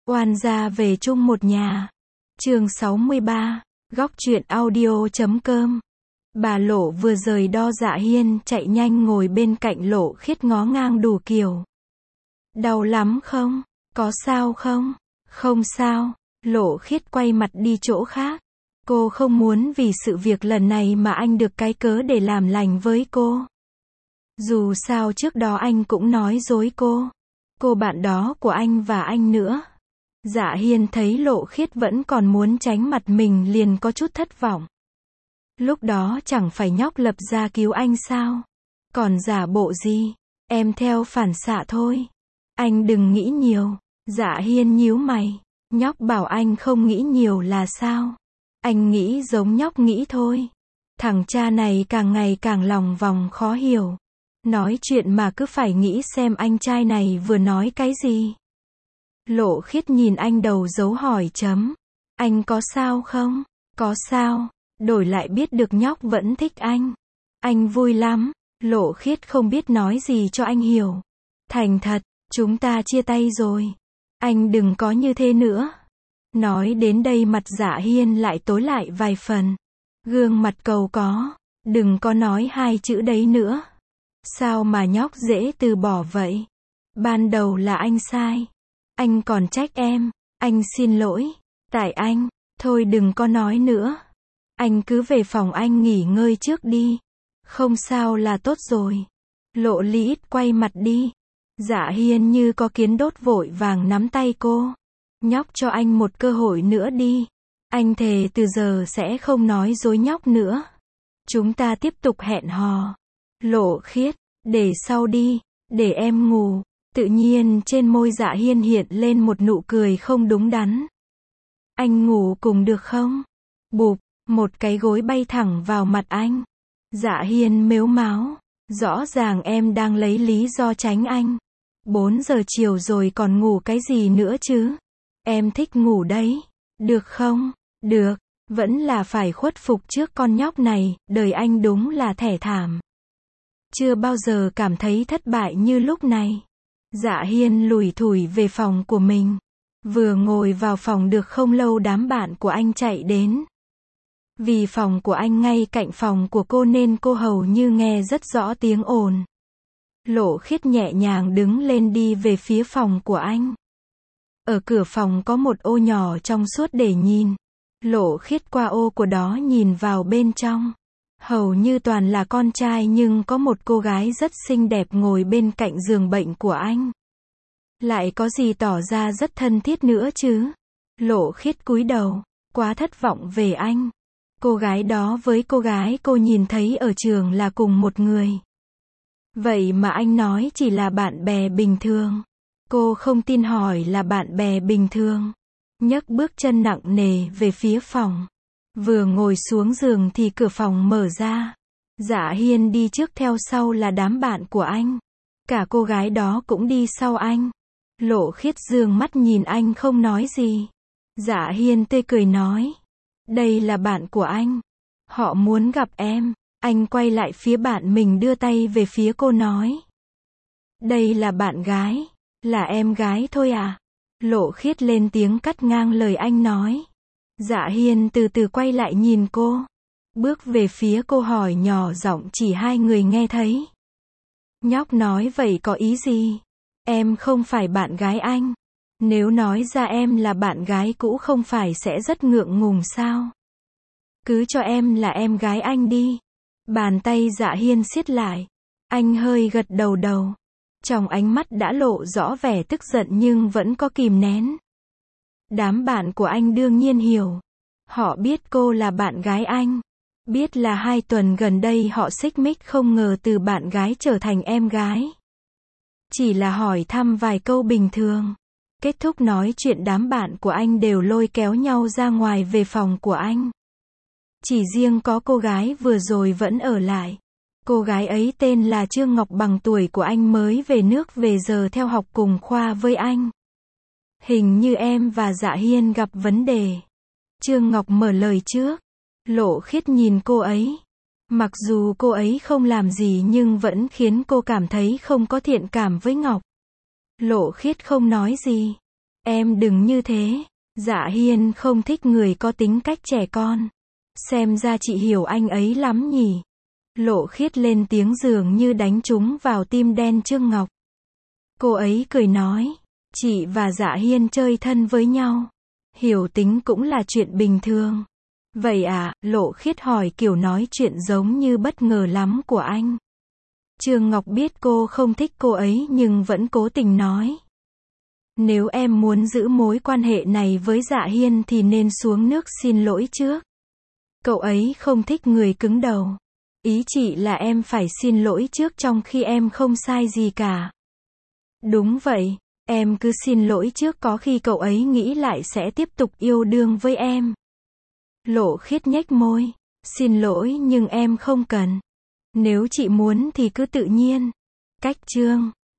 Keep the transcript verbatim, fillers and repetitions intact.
Oan gia về chung một nhà. Chương sáu mươi ba, góc truyện audio chấm com. Bà Lộ vừa rời đo Dạ Hiên chạy nhanh ngồi bên cạnh Lộ Khiết ngó ngang đủ kiểu. Đau lắm không? Có sao không? Không sao. Lộ Khiết quay mặt đi chỗ khác. Cô không muốn vì sự việc lần này mà anh được cái cớ để làm lành với cô. Dù sao trước đó anh cũng nói dối cô. Cô bạn đó của anh và anh nữa. Dạ Hiên thấy Lộ Khiết vẫn còn muốn tránh mặt mình liền có chút thất vọng. Lúc đó chẳng phải nhóc lập ra cứu anh sao? Còn giả bộ gì? Em theo phản xạ thôi. Anh đừng nghĩ nhiều. Dạ Hiên nhíu mày. Nhóc bảo anh không nghĩ nhiều là sao? Anh nghĩ giống nhóc nghĩ thôi. Thằng cha này càng ngày càng lòng vòng khó hiểu. Nói chuyện mà cứ phải nghĩ xem anh trai này vừa nói cái gì. Lộ Khiết nhìn anh đầu dấu hỏi chấm. Anh có sao không? Có sao? Đổi lại biết được nhóc vẫn thích anh. Anh vui lắm. Lộ Khiết không biết nói gì cho anh hiểu. Thành thật, chúng ta chia tay rồi. Anh đừng có như thế nữa. Nói đến đây mặt Dạ Hiên lại tối lại vài phần. Gương mặt cầu có. Đừng có nói hai chữ đấy nữa. Sao mà nhóc dễ từ bỏ vậy? Ban đầu là anh sai. Anh còn trách em. Anh xin lỗi. Tại anh. Thôi đừng có nói nữa. Anh cứ về phòng anh nghỉ ngơi trước đi. Không sao là tốt rồi. Lộ Lít quay mặt đi. Dạ Hiên như có kiến đốt vội vàng nắm tay cô. Nhóc cho anh một cơ hội nữa đi. Anh thề từ giờ sẽ không nói dối nhóc nữa. Chúng ta tiếp tục hẹn hò. Lộ Khiết, để sau đi, để em ngủ. Tự nhiên trên môi Dạ Hiên hiện lên một nụ cười không đúng đắn. Anh ngủ cùng được không? Bụp, một cái gối bay thẳng vào mặt anh. Dạ Hiên mếu máo. Rõ ràng em đang lấy lý do tránh anh. bốn giờ chiều rồi còn ngủ cái gì nữa chứ? Em thích ngủ đấy. Được không? Được. Vẫn là phải khuất phục trước con nhóc này, đời anh đúng là thẻ thảm. Chưa bao giờ cảm thấy thất bại như lúc này. Dạ Hiên lủi thủi về phòng của mình. Vừa ngồi vào phòng được không lâu đám bạn của anh chạy đến. Vì phòng của anh ngay cạnh phòng của cô nên cô hầu như nghe rất rõ tiếng ồn. Lộ Khiết nhẹ nhàng đứng lên đi về phía phòng của anh. Ở cửa phòng có một ô nhỏ trong suốt để nhìn. Lộ Khiết qua ô của đó nhìn vào bên trong. Hầu như toàn là con trai nhưng có một cô gái rất xinh đẹp ngồi bên cạnh giường bệnh của anh. Lại có gì tỏ ra rất thân thiết nữa chứ? Lộ Khiết cúi đầu, quá thất vọng về anh. Cô gái đó với cô gái cô nhìn thấy ở trường là cùng một người. Vậy mà anh nói chỉ là bạn bè bình thường. Cô không tin hỏi là bạn bè bình thường. Nhấc bước chân nặng nề về phía phòng. Vừa ngồi xuống giường thì cửa phòng mở ra. Dạ Hiên đi trước theo sau là đám bạn của anh. Cả cô gái đó cũng đi sau anh. Lộ Khiết dương mắt nhìn anh không nói gì. Dạ Hiên tươi cười nói. Đây là bạn của anh. Họ muốn gặp em. Anh quay lại phía bạn mình đưa tay về phía cô nói. Đây là bạn gái. Là em gái thôi à? Lộ Khiết lên tiếng cắt ngang lời anh nói. Dạ Hiên từ từ quay lại nhìn cô. Bước về phía cô hỏi nhỏ giọng chỉ hai người nghe thấy. Nhóc nói vậy có ý gì? Em không phải bạn gái anh. Nếu nói ra em là bạn gái cũ không phải sẽ rất ngượng ngùng sao? Cứ cho em là em gái anh đi. Bàn tay Dạ Hiên siết lại. Anh hơi gật đầu đầu. Trong ánh mắt đã lộ rõ vẻ tức giận nhưng vẫn có kìm nén. Đám bạn của anh đương nhiên hiểu. Họ biết cô là bạn gái anh. Biết là hai tuần gần đây họ xích mích không ngờ từ bạn gái trở thành em gái. Chỉ là hỏi thăm vài câu bình thường. Kết thúc nói chuyện đám bạn của anh đều lôi kéo nhau ra ngoài về phòng của anh. Chỉ riêng có cô gái vừa rồi vẫn ở lại. Cô gái ấy tên là Trương Ngọc bằng tuổi của anh mới về nước về giờ theo học cùng khoa với anh. Hình như em và Dạ Hiên gặp vấn đề. Trương Ngọc mở lời trước. Lộ Khiết nhìn cô ấy. Mặc dù cô ấy không làm gì nhưng vẫn khiến cô cảm thấy không có thiện cảm với Ngọc. Lộ Khiết không nói gì. Em đừng như thế. Dạ Hiên không thích người có tính cách trẻ con. Xem ra chị hiểu anh ấy lắm nhỉ. Lộ Khiết lên tiếng dường như đánh trúng vào tim đen Trương Ngọc. Cô ấy cười nói, chị và Dạ Hiên chơi thân với nhau. Hiểu tính cũng là chuyện bình thường. Vậy à, Lộ Khiết hỏi kiểu nói chuyện giống như bất ngờ lắm của anh. Trương Ngọc biết cô không thích cô ấy nhưng vẫn cố tình nói. Nếu em muốn giữ mối quan hệ này với Dạ Hiên thì nên xuống nước xin lỗi trước. Cậu ấy không thích người cứng đầu. Ý chị là em phải xin lỗi trước trong khi em không sai gì cả. Đúng vậy, em cứ xin lỗi trước có khi cậu ấy nghĩ lại sẽ tiếp tục yêu đương với em. Lộ Khiết nhếch môi. Xin lỗi nhưng em không cần. Nếu chị muốn thì cứ tự nhiên. Cách chương